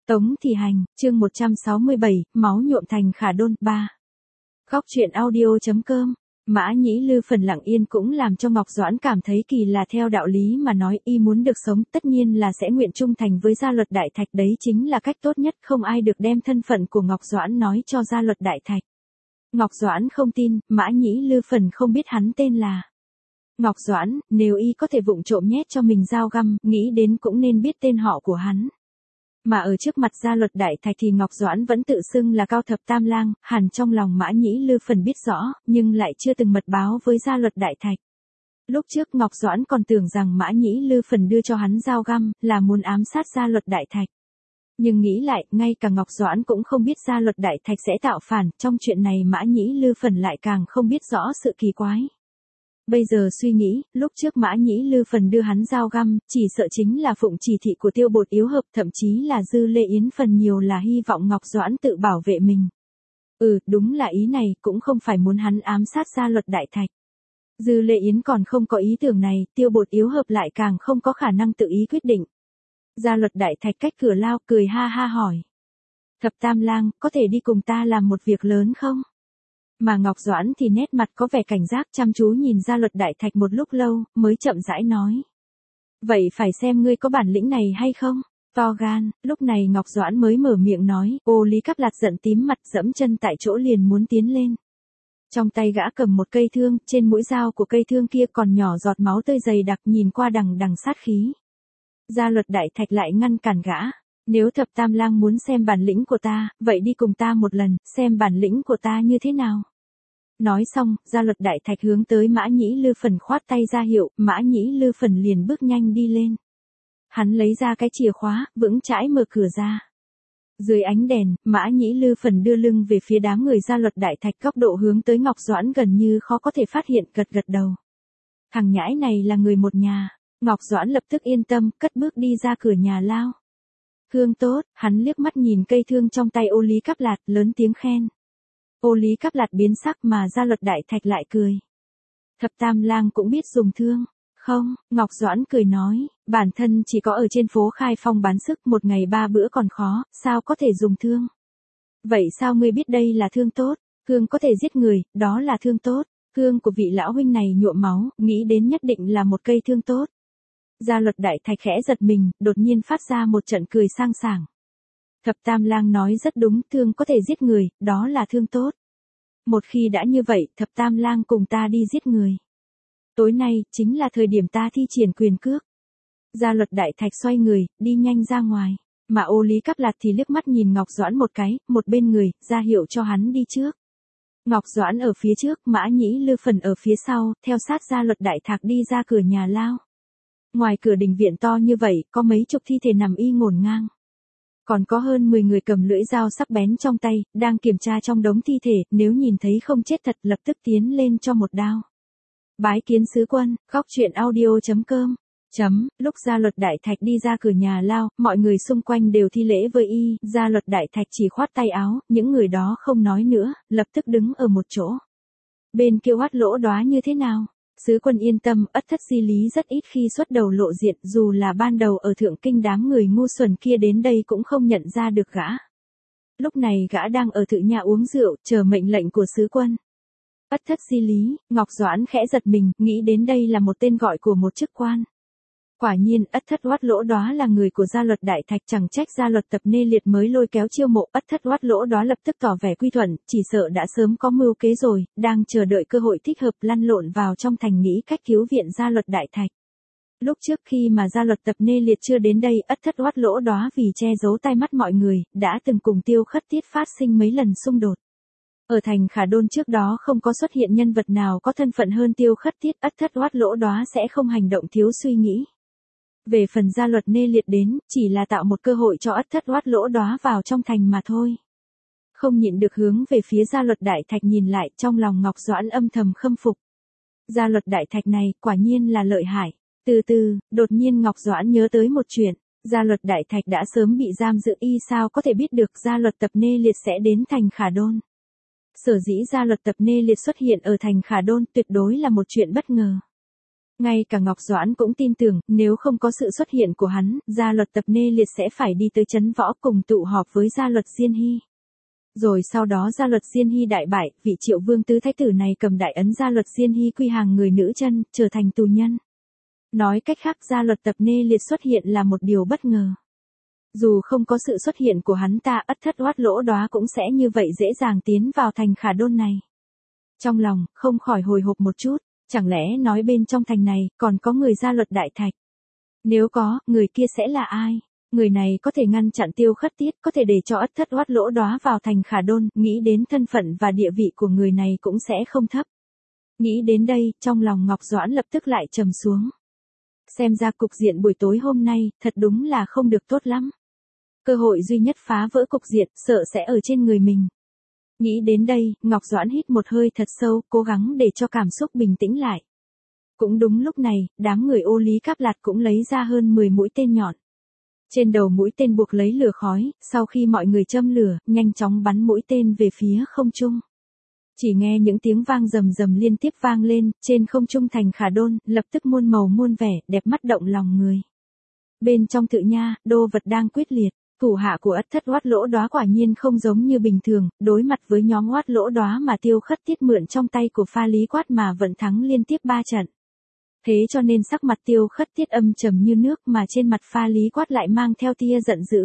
Tống Thị Hành, chương 167, máu nhuộm thành Khả Đôn 3. Góc truyện audio.com. Mã Nhĩ Lư phần lặng yên cũng làm cho Ngọc Doãn cảm thấy kỳ lạ. Theo đạo lý mà nói, y muốn được sống tất nhiên là sẽ nguyện trung thành với gia luật Đại Thạch, đấy chính là cách tốt nhất. Không ai được đem thân phận của Ngọc Doãn nói cho gia luật Đại Thạch. Ngọc Doãn không tin. Mã Nhĩ Lư phần không biết hắn tên là Ngọc Doãn. Nếu y có thể vụng trộm nhét cho mình dao găm, nghĩ đến cũng nên biết tên họ của hắn. Mà ở trước mặt gia luật Đại Thạch thì Ngọc Doãn vẫn tự xưng là Cao Thập Tam Lang. Hẳn trong lòng Mã Nhĩ Lư phần biết rõ, nhưng lại chưa từng mật báo với gia luật Đại Thạch. Lúc trước Ngọc Doãn còn tưởng rằng Mã Nhĩ Lư phần đưa cho hắn dao găm, là muốn ám sát gia luật Đại Thạch. Nhưng nghĩ lại, ngay cả Ngọc Doãn cũng không biết gia luật Đại Thạch sẽ tạo phản. Trong chuyện này Mã Nhĩ Lư phần lại càng không biết rõ sự kỳ quái. Bây giờ suy nghĩ, lúc trước Mã Nhĩ Lư phần đưa hắn dao găm, chỉ sợ chính là phụng chỉ thị của Tiêu Bột yếu hợp, thậm chí là Dư Lê Yến phần nhiều là hy vọng Ngọc Doãn tự bảo vệ mình. Đúng là ý này, cũng không phải muốn hắn ám sát gia luật Đại Thạch. Dư Lê Yến còn không có ý tưởng này, Tiêu Bột yếu hợp lại càng không có khả năng tự ý quyết định. Gia luật Đại Thạch cách cửa lao, cười ha ha hỏi. Thập Tam Lang, có thể đi cùng ta làm một việc lớn không? Mà Ngọc Doãn thì nét mặt có vẻ cảnh giác, chăm chú nhìn gia luật Đại Thạch một lúc lâu, mới chậm rãi nói. Vậy phải xem ngươi có bản lĩnh này hay không? To gan. Lúc này Ngọc Doãn mới mở miệng nói. Ô Lý Cáp Lạt giận tím mặt, dẫm chân tại chỗ liền muốn tiến lên. Trong tay gã cầm một cây thương, trên mũi dao của cây thương kia còn nhỏ giọt máu tươi dày đặc, nhìn qua đằng đằng sát khí. Gia luật Đại Thạch lại ngăn cản gã. Nếu Thập Tam Lang muốn xem bản lĩnh của ta, vậy đi cùng ta một lần, xem bản lĩnh của ta như thế nào. Nói xong, gia luật Đại Thạch hướng tới Mã Nhĩ Lư phần khoát tay ra hiệu, Mã Nhĩ Lư phần liền bước nhanh đi lên. Hắn lấy ra cái chìa khóa, vững chãi mở cửa ra. Dưới ánh đèn, Mã Nhĩ Lư phần đưa lưng về phía đám người gia luật Đại Thạch, góc độ hướng tới Ngọc Doãn gần như khó có thể phát hiện, gật gật đầu. Thằng nhãi này là người một nhà. Ngọc Doãn lập tức yên tâm, cất bước đi ra cửa nhà lao. Thương tốt. Hắn liếc mắt nhìn cây thương trong tay Ô Lý Cáp Lạt, lớn tiếng khen. Ô Lý Cáp Lạt biến sắc, mà gia luật Đại Thạch lại cười. Thập Tam Lang cũng biết dùng thương. Không, Ngọc Doãn cười nói, bản thân chỉ có ở trên phố Khai Phong bán sức, một ngày 3 bữa còn khó, sao có thể dùng thương. Vậy sao ngươi biết đây là thương tốt? Thương có thể giết người, đó là thương tốt. Thương của vị lão huynh này nhuộm máu, nghĩ đến nhất định là một cây thương tốt. Gia luật Đại Thạch khẽ giật mình, đột nhiên phát ra một trận cười sang sảng. Thập Tam Lang nói rất đúng, thương có thể giết người, đó là thương tốt. Một khi đã như vậy, Thập Tam Lang cùng ta đi giết người. Tối nay, chính là thời điểm ta thi triển quyền cước. Gia luật Đại Thạch xoay người, đi nhanh ra ngoài. Mà Ô Lý Cáp Lạt thì liếc mắt nhìn Ngọc Doãn một cái, một bên người, ra hiệu cho hắn đi trước. Ngọc Doãn ở phía trước, Mã Nhĩ Lư phần ở phía sau, theo sát gia luật Đại Thạch đi ra cửa nhà lao. Ngoài cửa đình viện to như vậy, có mấy chục thi thể nằm y ngổn ngang. Còn có hơn 10 người cầm lưỡi dao sắc bén trong tay, đang kiểm tra trong đống thi thể, nếu nhìn thấy không chết thật lập tức tiến lên cho một đao. Bái kiến sứ quân. Góc truyện audio.com. Lúc gia luật Đại Thạch đi ra cửa nhà lao, mọi người xung quanh đều thi lễ với y, gia luật Đại Thạch chỉ khoát tay áo, những người đó không nói nữa, lập tức đứng ở một chỗ. Bên kia Hoát Lỗ Đoá như thế nào? Sứ quân yên tâm, Ất Thất Di Lý rất ít khi xuất đầu lộ diện, dù là ban đầu ở Thượng Kinh đám người ngu xuẩn kia đến đây cũng không nhận ra được gã. Lúc này gã đang ở thự nhà uống rượu, chờ mệnh lệnh của sứ quân. Ất Thất Di Lý. Ngọc Doãn khẽ giật mình, nghĩ đến đây là một tên gọi của một chức quan. Quả nhiên, Ất Thất Hoát Lỗ Đoá là người của gia luật Đại Thạch, chẳng trách gia luật Tập Nê Liệt mới lôi kéo chiêu mộ. Ất Thất Hoát Lỗ Đoá lập tức tỏ vẻ quy thuận, chỉ sợ đã sớm có mưu kế rồi, đang chờ đợi cơ hội thích hợp lăn lộn vào trong thành nghĩ cách cứu viện gia luật Đại Thạch. Lúc trước khi mà gia luật Tập Nê Liệt chưa đến đây, Ất Thất Hoát Lỗ Đoá vì che giấu tai mắt mọi người, đã từng cùng Tiêu Khất Tiết phát sinh mấy lần xung đột. Ở thành Khả Đôn trước đó không có xuất hiện nhân vật nào có thân phận hơn Tiêu Khất Tiết, Ất Thất Hoát Lỗ Đoá sẽ không hành động thiếu suy nghĩ. Về phần gia luật Nê Liệt đến, chỉ là tạo một cơ hội cho Ất Thất Hoát Lỗ Đoá vào trong thành mà thôi. Không nhịn được hướng về phía gia luật Đại Thạch nhìn lại, trong lòng Ngọc Doãn âm thầm khâm phục. Gia luật Đại Thạch này, quả nhiên là lợi hại. Từ từ, đột nhiên Ngọc Doãn nhớ tới một chuyện. Gia luật Đại Thạch đã sớm bị giam giữ, y sao có thể biết được gia luật Tập Nê Liệt sẽ đến thành Khả Đôn. Sở dĩ gia luật Tập Nê Liệt xuất hiện ở thành Khả Đôn tuyệt đối là một chuyện bất ngờ. Ngay cả Ngọc Doãn cũng tin tưởng, nếu không có sự xuất hiện của hắn, Gia Luật Tập Nê Liệt sẽ phải đi tới trấn võ cùng tụ họp với Gia Luật Diên Hy. Rồi sau đó Gia Luật Diên Hy đại bại, vị Triệu Vương tứ thái tử này cầm đại ấn Gia Luật Diên Hy quy hàng người nữ chân, trở thành tù nhân. Nói cách khác Gia Luật Tập Nê Liệt xuất hiện là một điều bất ngờ. Dù không có sự xuất hiện của hắn ta, Ất Thất Oát Lỗ Đoá cũng sẽ như vậy dễ dàng tiến vào thành Khả Đôn này. Trong lòng, không khỏi hồi hộp một chút, chẳng lẽ nói bên trong thành này, còn có người Gia Luật Đại Thạch? Nếu có, người kia sẽ là ai? Người này có thể ngăn chặn Tiêu Khất Tiết, có thể để cho Ất Thất Oát Lỗ Đoá vào thành Khả Đôn, nghĩ đến thân phận và địa vị của người này cũng sẽ không thấp. Nghĩ đến đây, trong lòng Ngọc Doãn lập tức lại trầm xuống. Xem ra cục diện buổi tối hôm nay, thật đúng là không được tốt lắm. Cơ hội duy nhất phá vỡ cục diện, sợ sẽ ở trên người mình. Nghĩ đến đây, Ngọc Doãn hít một hơi thật sâu, cố gắng để cho cảm xúc bình tĩnh lại. Cũng đúng lúc này, đám người Ô Lý Cáp Lạt cũng lấy ra hơn 10 mũi tên nhọn. Trên đầu mũi tên buộc lấy lửa khói, sau khi mọi người châm lửa, nhanh chóng bắn mũi tên về phía không trung. Chỉ nghe những tiếng vang rầm rầm liên tiếp vang lên, trên không trung thành Khả Đôn, lập tức muôn màu muôn vẻ, đẹp mắt động lòng người. Bên trong tự nha, đô vật đang quyết liệt, thủ hạ của Ất Thất Oát Lỗ Đoá quả nhiên không giống như bình thường, đối mặt với nhóm Oát Lỗ Đoá mà Tiêu Khất Tiết mượn trong tay của Pha Lý Quát mà vẫn thắng liên tiếp 3 trận. Thế cho nên sắc mặt Tiêu Khất Tiết âm trầm như nước mà trên mặt Pha Lý Quát lại mang theo tia giận dữ.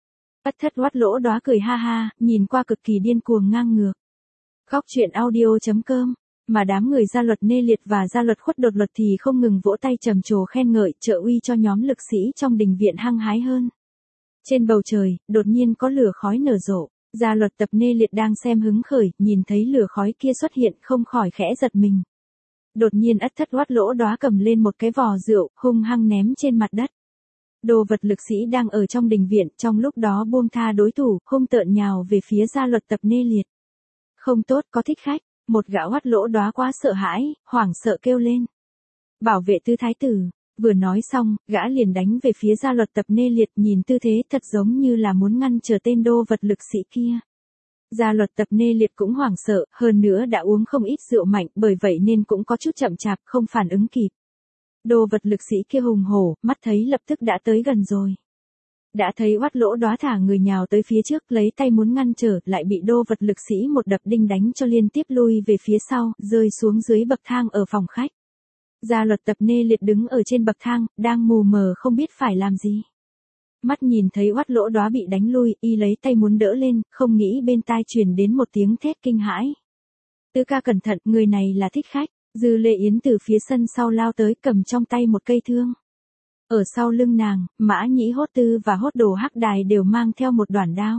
Ất Thất Oát Lỗ Đoá cười ha ha, nhìn qua cực kỳ điên cuồng ngang ngược. Khóc chuyện audio.com, mà đám người Gia Luật Nê Liệt và Gia Luật Khuất Đột Luật thì không ngừng vỗ tay trầm trồ khen ngợi, trợ uy cho nhóm lực sĩ trong đình viện hăng hái hơn. Trên bầu trời, đột nhiên có lửa khói nở rộ, Gia Luật Tập Nê Liệt đang xem hứng khởi, nhìn thấy lửa khói kia xuất hiện không khỏi khẽ giật mình. Đột nhiên Ất Thất Oát Lỗ Đoá cầm lên một cái vò rượu, hung hăng ném trên mặt đất. Đồ vật lực sĩ đang ở trong đình viện, trong lúc đó buông tha đối thủ, hung tợn nhào về phía Gia Luật Tập Nê Liệt. Không tốt, có thích khách, một gã Oát Lỗ Đoá quá sợ hãi, hoảng sợ kêu lên. Bảo vệ tứ thái tử, vừa nói xong, gã liền đánh về phía Gia Luật Tập Nê Liệt, nhìn tư thế thật giống như là muốn ngăn trở tên đô vật lực sĩ kia. Gia Luật Tập Nê Liệt cũng hoảng sợ, hơn nữa đã uống không ít rượu mạnh, bởi vậy nên cũng có chút chậm chạp, không phản ứng kịp. Đô vật lực sĩ kia hùng hổ, mắt thấy lập tức đã tới gần rồi. Đã thấy Oát Lỗ Đoá thả người nhào tới phía trước, lấy tay muốn ngăn trở, lại bị đô vật lực sĩ một đập đinh đánh cho liên tiếp lui về phía sau, rơi xuống dưới bậc thang ở phòng khách. Gia Luật Tập Nê Liệt đứng ở trên bậc thang, đang mù mờ không biết phải làm gì. Mắt nhìn thấy Oát Lỗ Đoá bị đánh lui, y lấy tay muốn đỡ lên, không nghĩ bên tai truyền đến một tiếng thét kinh hãi. Tứ ca cẩn thận, người này là thích khách. Dư Lệ Yến từ phía sân sau lao tới, cầm trong tay một cây thương. Ở sau lưng nàng, Mã Nhĩ Hốt Tư và Hốt Đồ Hắc Đài đều mang theo một đoản đao.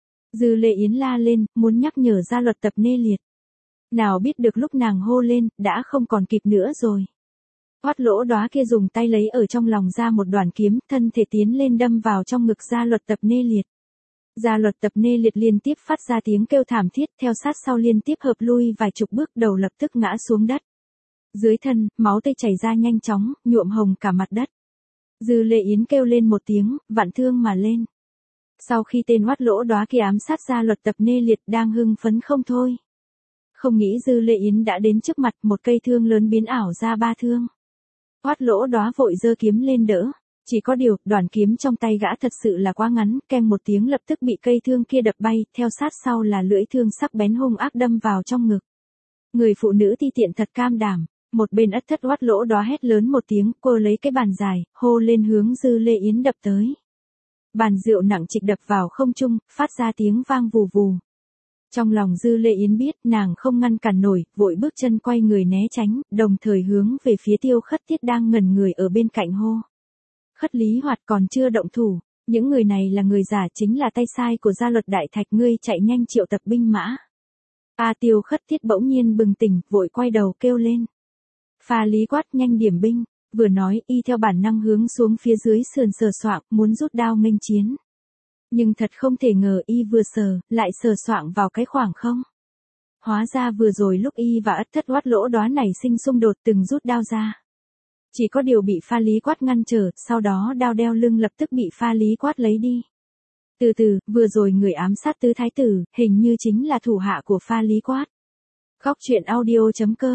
Dư Lệ Yến la lên, muốn nhắc nhở Gia Luật Tập Nê Liệt. Nào biết được lúc nàng hô lên, đã không còn kịp nữa rồi. Oát Lỗ Đoá kia dùng tay lấy ở trong lòng ra một đoàn kiếm, thân thể tiến lên đâm vào trong ngực Gia Luật Tập Nê Liệt. Gia Luật Tập Nê Liệt liên tiếp phát ra tiếng kêu thảm thiết, theo sát sau liên tiếp hợp lui vài chục bước, đầu lập tức ngã xuống đất. Dưới thân, máu tươi chảy ra nhanh chóng, nhuộm hồng cả mặt đất. Dư Lệ Yến kêu lên một tiếng, vạn thương mà lên. Sau khi tên Oát Lỗ Đoá kia ám sát Gia Luật Tập Nê Liệt, đang hưng phấn không thôi. Không nghĩ Dư Lệ Yến đã đến trước mặt, một cây thương lớn biến ảo ra 3 thương. Oát Lỗ Đoá vội giơ kiếm lên đỡ. Chỉ có điều, đoàn kiếm trong tay gã thật sự là quá ngắn, keng một tiếng lập tức bị cây thương kia đập bay, theo sát sau là lưỡi thương sắc bén hung ác đâm vào trong ngực. Người phụ nữ ti tiện thật cam đảm. Một bên Ất Thất Oát Lỗ Đoá hét lớn một tiếng, cô lấy cái bàn dài, hô lên hướng Dư Lệ Yến đập tới. Bàn rượu nặng trịch đập vào không trung, phát ra tiếng vang vù vù. Trong lòng Dư Lệ Yến biết nàng không ngăn cản nổi, vội bước chân quay người né tránh, đồng thời hướng về phía Tiêu Khất Tiết đang ngẩn người ở bên cạnh hô. Khất Lý Hoạt còn chưa động thủ, những người này là người giả, chính là tay sai của Gia Luật Đại Thạch, ngươi chạy nhanh triệu tập binh mã. Tiêu Khất Tiết bỗng nhiên bừng tỉnh, vội quay đầu kêu lên. Pha Lý Quát nhanh điểm binh, vừa nói y theo bản năng hướng xuống phía dưới sườn sờ soạng, muốn rút đao nghênh chiến. Nhưng thật không thể ngờ y vừa sờ, lại sờ soạng vào cái khoảng không. Hóa ra vừa rồi lúc y và Ất Thất Oát Lỗ Đoá nảy sinh xung đột từng rút đao ra. Chỉ có điều bị Pha Lý Quát ngăn trở, sau đó đao đeo lưng lập tức bị Pha Lý Quát lấy đi. Từ từ, vừa rồi người ám sát tứ thái tử, hình như chính là thủ hạ của Pha Lý Quát. Khóc chuyện audio.com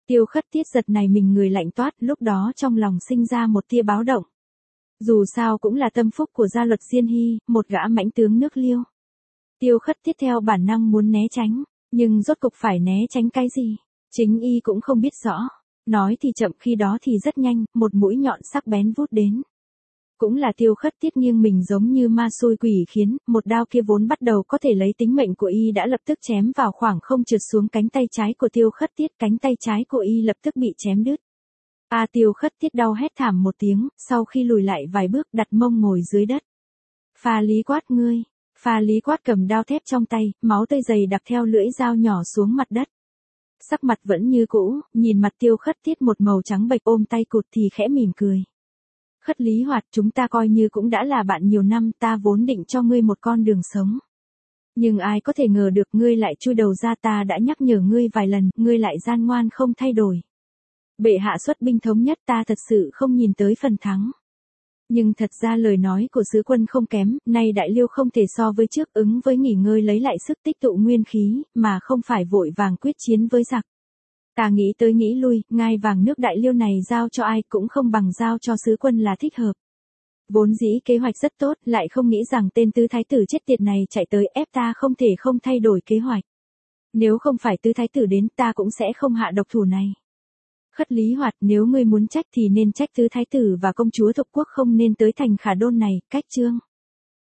Tiêu Khất Tiết giật này mình người lạnh toát, lúc đó trong lòng sinh ra một tia báo động. Dù sao cũng là tâm phúc của gia luật Diên Hy, một gã mãnh tướng nước Liêu. Tiêu Khất Tiết theo bản năng muốn né tránh, nhưng rốt cục phải né tránh cái gì? Chính y cũng không biết rõ. Nói thì chậm khi đó thì rất nhanh, một mũi nhọn sắc bén vút đến. Cũng là Tiêu Khất Tiết nghiêng mình giống như ma xui quỷ khiến, một đao kia vốn bắt đầu có thể lấy tính mệnh của y đã lập tức chém vào khoảng không trượt xuống cánh tay trái của Tiêu Khất Tiết, cánh tay trái của y lập tức bị chém đứt. Tiêu Khất Tiết đau hét thảm một tiếng, sau khi lùi lại vài bước đặt mông ngồi dưới đất. Pha Lý Quát ngươi, Pha Lý Quát cầm đao thép trong tay, máu tươi dày đặc theo lưỡi dao nhỏ xuống mặt đất. Sắc mặt vẫn như cũ, nhìn mặt Tiêu Khất Tiết một màu trắng bệch ôm tay cụt thì khẽ mỉm cười. Khất Lý Hoạt, chúng ta coi như cũng đã là bạn nhiều năm, ta vốn định cho ngươi một con đường sống. Nhưng ai có thể ngờ được ngươi lại chui đầu ra, ta đã nhắc nhở ngươi vài lần, ngươi lại gian ngoan không thay đổi. Bệ hạ xuất binh thống nhất, ta thật sự không nhìn tới phần thắng. Nhưng thật ra lời nói của sứ quân không kém, nay Đại Liêu không thể so với trước, ứng với nghỉ ngơi lấy lại sức tích tụ nguyên khí, mà không phải vội vàng quyết chiến với giặc. Ta nghĩ tới nghĩ lui, ngai vàng nước Đại Liêu này giao cho ai cũng không bằng giao cho sứ quân là thích hợp. Vốn dĩ kế hoạch rất tốt, lại không nghĩ rằng tên tứ thái tử chết tiệt này chạy tới ép ta không thể không thay đổi kế hoạch. Nếu không phải tứ thái tử đến, ta cũng sẽ không hạ độc thủ này. Khất Lý Hoạt, nếu ngươi muốn trách thì nên trách tứ thái tử và công chúa thuộc quốc, không nên tới thành Khả Đôn này, cách chương.